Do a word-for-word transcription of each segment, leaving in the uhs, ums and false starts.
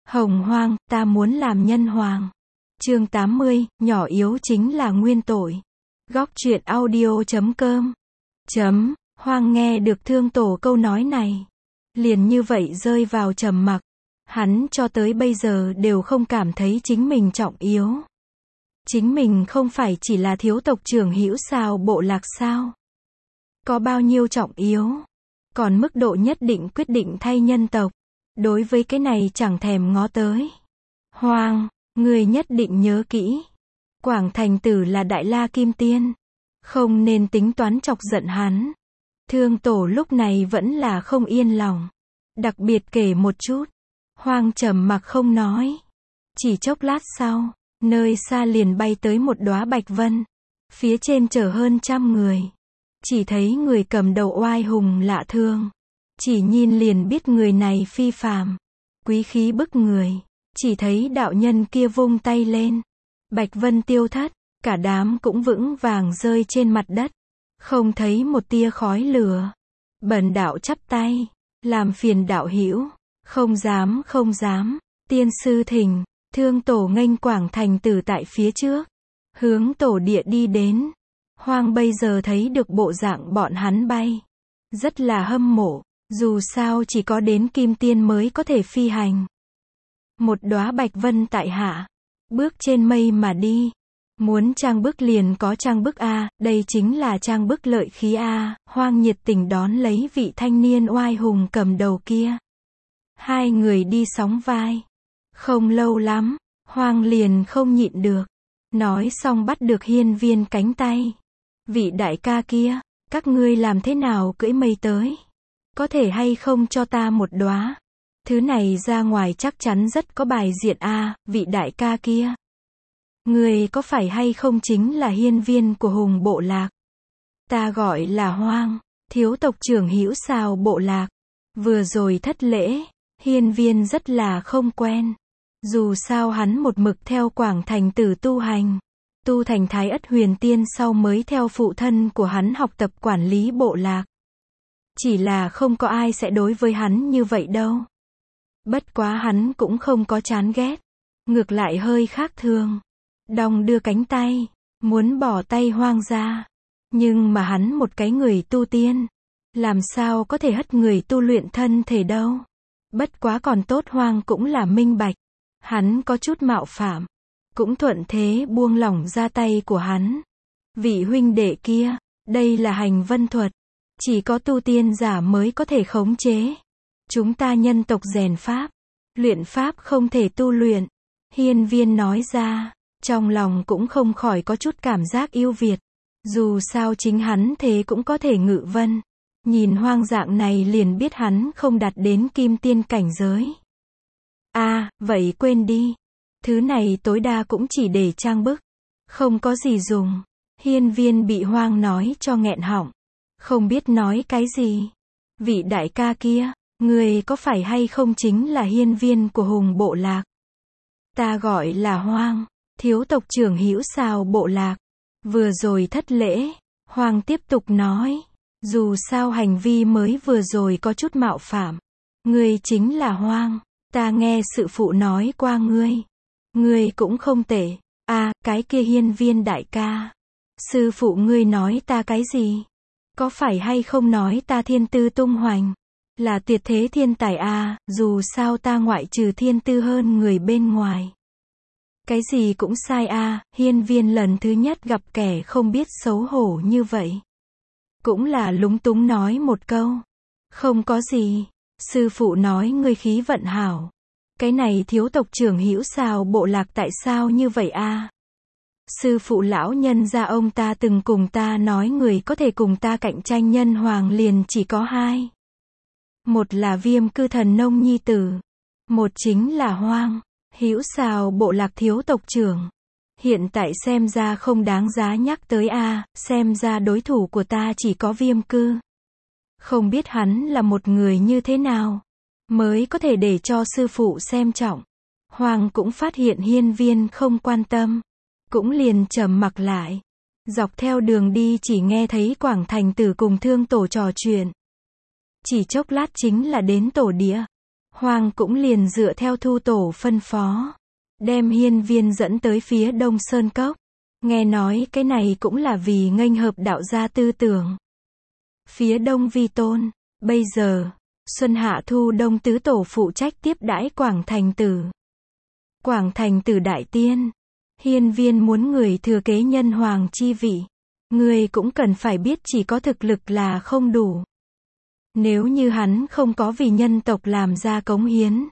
Hồng hoang, ta muốn làm nhân hoàng. Chương tám mươi, nhỏ yếu chính là nguyên tội. Góc truyện audio chấm com. Chấm, Hoang nghe được Thương Tổ câu nói này. Liền như vậy rơi vào trầm mặc. Hắn cho tới bây giờ đều không cảm thấy chính mình trọng yếu. Chính mình không phải chỉ là thiếu tộc trưởng hữu sao bộ lạc sao? Có bao nhiêu trọng yếu? Còn mức độ nhất định quyết định thay nhân tộc. Đối với cái này chẳng thèm ngó tới. Hoang, người nhất định nhớ kỹ. Quảng Thành Tử là Đại La Kim Tiên. Không nên tính toán chọc giận hắn. Thương Tổ lúc này vẫn là không yên lòng. Đặc biệt kể một chút. Hoang trầm mặc không nói. Chỉ chốc lát sau, nơi xa liền bay tới một đóa bạch vân. Phía trên chở hơn trăm người. Chỉ thấy người cầm đầu oai hùng lạ thường. Chỉ nhìn liền biết người này phi phàm. Quý khí bức người. Chỉ thấy đạo nhân kia vung tay lên. Bạch vân tiêu thất. Cả đám cũng vững vàng rơi trên mặt đất. Không thấy một tia khói lửa. Bần đạo chắp tay. Làm phiền đạo hữu. Không dám không dám. Tiên sư thỉnh. Thương Tổ nghênh Quảng Thành Tử tại phía trước. Hướng tổ địa đi đến. Hoang bây giờ thấy được bộ dạng bọn hắn bay. Rất là hâm mộ. Dù sao chỉ có đến Kim Tiên mới có thể phi hành. Một đóa bạch vân tại hạ. Bước trên mây mà đi. Muốn trang bức liền có trang bức A, đây chính là trang bức lợi khí A. Hoang nhiệt tình đón lấy vị thanh niên oai hùng cầm đầu kia. Hai người đi sóng vai. Không lâu lắm, Hoang liền không nhịn được. Nói xong bắt được Hiên Viên cánh tay. Vị đại ca kia, các ngươi làm thế nào cưỡi mây tới? Có thể hay không cho ta một đóa? Thứ này ra ngoài chắc chắn rất có bài diện A, vị đại ca kia. Người có phải hay không chính là hiên viên của Hùng bộ lạc? Ta gọi là Hoang, thiếu tộc trưởng hữu sao bộ lạc. Vừa rồi thất lễ, hiên viên rất là không quen. Dù sao hắn một mực theo Quảng Thành Tử tu hành. Tu thành Thái Ất Huyền Tiên sau mới theo phụ thân của hắn học tập quản lý bộ lạc. Chỉ là không có ai sẽ đối với hắn như vậy đâu. Bất quá hắn cũng không có chán ghét. Ngược lại hơi khác thường. Đong đưa cánh tay, muốn bỏ tay Hoang ra. Nhưng mà hắn một cái người tu tiên. Làm sao có thể hất người tu luyện thân thể đâu. Bất quá còn tốt Hoang cũng là minh bạch. Hắn có chút mạo phạm. Cũng thuận thế buông lỏng ra tay của hắn. Vị huynh đệ kia, đây là hành vân thuật. Chỉ có tu tiên giả mới có thể khống chế. Chúng ta nhân tộc rèn pháp. Luyện pháp không thể tu luyện. Hiên viên nói ra. Trong lòng cũng không khỏi có chút cảm giác yêu Việt. Dù sao chính hắn thế cũng có thể ngự vân. Nhìn Hoang dạng này liền biết hắn không đạt đến kim tiên cảnh giới. À, vậy quên đi. Thứ này tối đa cũng chỉ để trang bức. Không có gì dùng. Hiên viên bị Hoang nói cho nghẹn họng. Không biết nói cái gì. Vị đại ca kia, người có phải hay không chính là hiên viên của Hùng bộ lạc? Ta gọi là Hoang. Thiếu tộc trưởng hữu sao bộ lạc. Vừa rồi thất lễ. Hoang tiếp tục nói. Dù sao hành vi mới vừa rồi có chút mạo phạm. Ngươi chính là Hoang. Ta nghe sự phụ nói qua ngươi. Ngươi cũng không tệ. À, cái kia hiên viên đại ca. Sư phụ ngươi nói ta cái gì? Có phải hay không nói ta thiên tư tung hoành? Là tuyệt thế thiên tài à, dù sao ta ngoại trừ thiên tư hơn người bên ngoài. Cái gì cũng sai à, hiên viên lần thứ nhất gặp kẻ không biết xấu hổ như vậy. Cũng là lúng túng nói một câu. Không có gì. Sư phụ nói ngươi khí vận hảo. Cái này thiếu tộc trưởng hữu sao bộ lạc tại sao như vậy à? Sư phụ lão nhân gia ông ta từng cùng ta nói người có thể cùng ta cạnh tranh nhân hoàng liền chỉ có hai. Một là Viêm Cư Thần Nông nhi tử. Một chính là Hoang. Hữu sao bộ lạc thiếu tộc trưởng. Hiện tại xem ra không đáng giá nhắc tới a, xem ra đối thủ của ta chỉ có Viêm Cư. Không biết hắn là một người như thế nào, mới có thể để cho sư phụ xem trọng. Hoàng cũng phát hiện hiên viên không quan tâm. Cũng liền trầm mặc lại. Dọc theo đường đi chỉ nghe thấy Quảng Thành Tử cùng Thương Tổ trò chuyện. Chỉ chốc lát chính là đến tổ địa. Hoang cũng liền dựa theo Thu Tổ phân phó, đem hiên viên dẫn tới phía đông sơn cốc. Nghe nói cái này cũng là vì nghênh hợp đạo gia tư tưởng. Phía đông vi tôn, bây giờ, xuân hạ thu đông tứ tổ phụ trách tiếp đãi Quảng Thành Tử. Quảng Thành Tử đại tiên, hiên viên muốn người thừa kế nhân hoàng chi vị. Người cũng cần phải biết chỉ có thực lực là không đủ. Nếu như hắn không có vì nhân tộc làm ra cống hiến,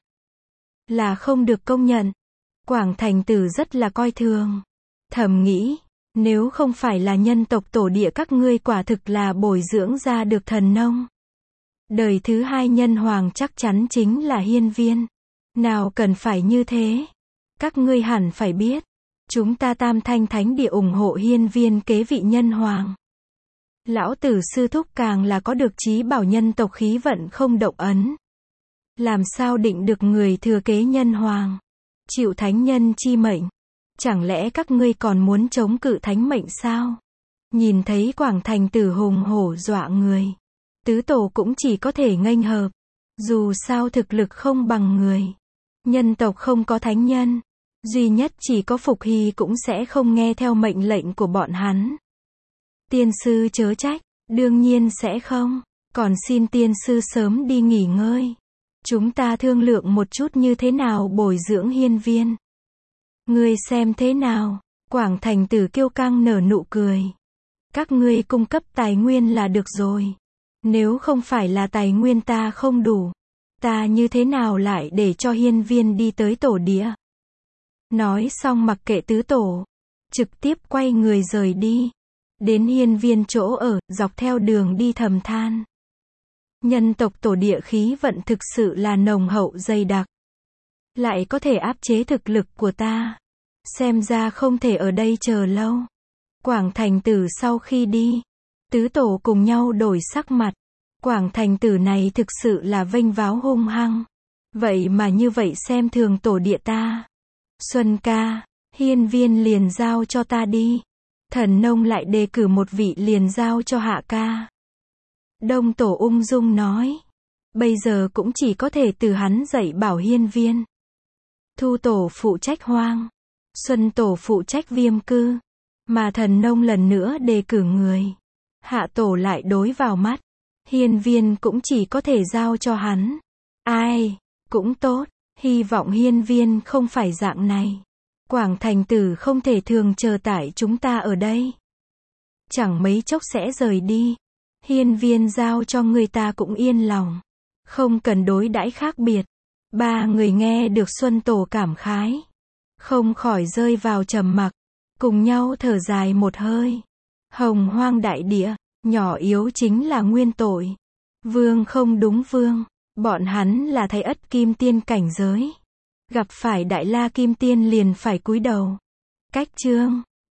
là không được công nhận. Quảng Thành Tử rất là coi thường. Thầm nghĩ, nếu không phải là nhân tộc tổ địa các ngươi quả thực là bồi dưỡng ra được thần nông. Đời thứ hai nhân hoàng chắc chắn chính là hiên viên. Nào cần phải như thế. Các ngươi hẳn phải biết. Chúng ta Tam Thanh Thánh Địa ủng hộ hiên viên kế vị nhân hoàng. Lão tử sư thúc càng là có được chí bảo nhân tộc khí vận không động ấn. Làm sao định được người thừa kế nhân hoàng? Chịu thánh nhân chi mệnh. Chẳng lẽ các ngươi còn muốn chống cự thánh mệnh sao? Nhìn thấy Quảng Thành Tử hùng hổ dọa người. Tứ tổ cũng chỉ có thể nghênh hợp. Dù sao thực lực không bằng người. Nhân tộc không có thánh nhân. Duy nhất chỉ có Phục Hy cũng sẽ không nghe theo mệnh lệnh của bọn hắn. Tiên sư chớ trách, đương nhiên sẽ không. Còn xin tiên sư sớm đi nghỉ ngơi. Chúng ta thương lượng một chút như thế nào bồi dưỡng hiên viên. Ngươi xem thế nào? Quảng Thành Tử kiêu căng nở nụ cười. Các ngươi cung cấp tài nguyên là được rồi. Nếu không phải là tài nguyên ta không đủ, ta như thế nào lại để cho hiên viên đi tới tổ địa? Nói xong mặc kệ tứ tổ, trực tiếp quay người rời đi. Đến hiên viên chỗ ở, dọc theo đường đi thầm than. Nhân tộc tổ địa khí vận thực sự là nồng hậu dày đặc. Lại có thể áp chế thực lực của ta. Xem ra không thể ở đây chờ lâu. Quảng Thành Tử sau khi đi, tứ tổ cùng nhau đổi sắc mặt. Quảng Thành Tử này thực sự là vênh váo hung hăng. Vậy mà như vậy xem thường tổ địa ta. Xuân ca, hiên viên liền giao cho ta đi. Thần nông lại đề cử một vị liền giao cho hạ ca. Đông tổ ung dung nói. Bây giờ cũng chỉ có thể từ hắn dạy bảo hiên viên. Thu tổ phụ trách hoang. Xuân tổ phụ trách viêm cư. Mà thần nông lần nữa đề cử người. Hạ tổ lại đối vào mắt. Hiên viên cũng chỉ có thể giao cho hắn. Ai, cũng tốt. Hy vọng hiên viên không phải dạng này. Quảng Thành Tử không thể thường chờ tại chúng ta ở đây. Chẳng mấy chốc sẽ rời đi. Hiên viên giao cho người ta cũng yên lòng. Không cần đối đãi khác biệt. Ba người nghe được Xuân Tổ cảm khái. Không khỏi rơi vào trầm mặc. Cùng nhau thở dài một hơi. Hồng hoang đại địa, nhỏ yếu chính là nguyên tội. Vương không đúng vương. Bọn hắn là Thái Ất Kim Tiên cảnh giới. Gặp phải Đại La Kim Tiên liền phải cúi đầu. Cách chương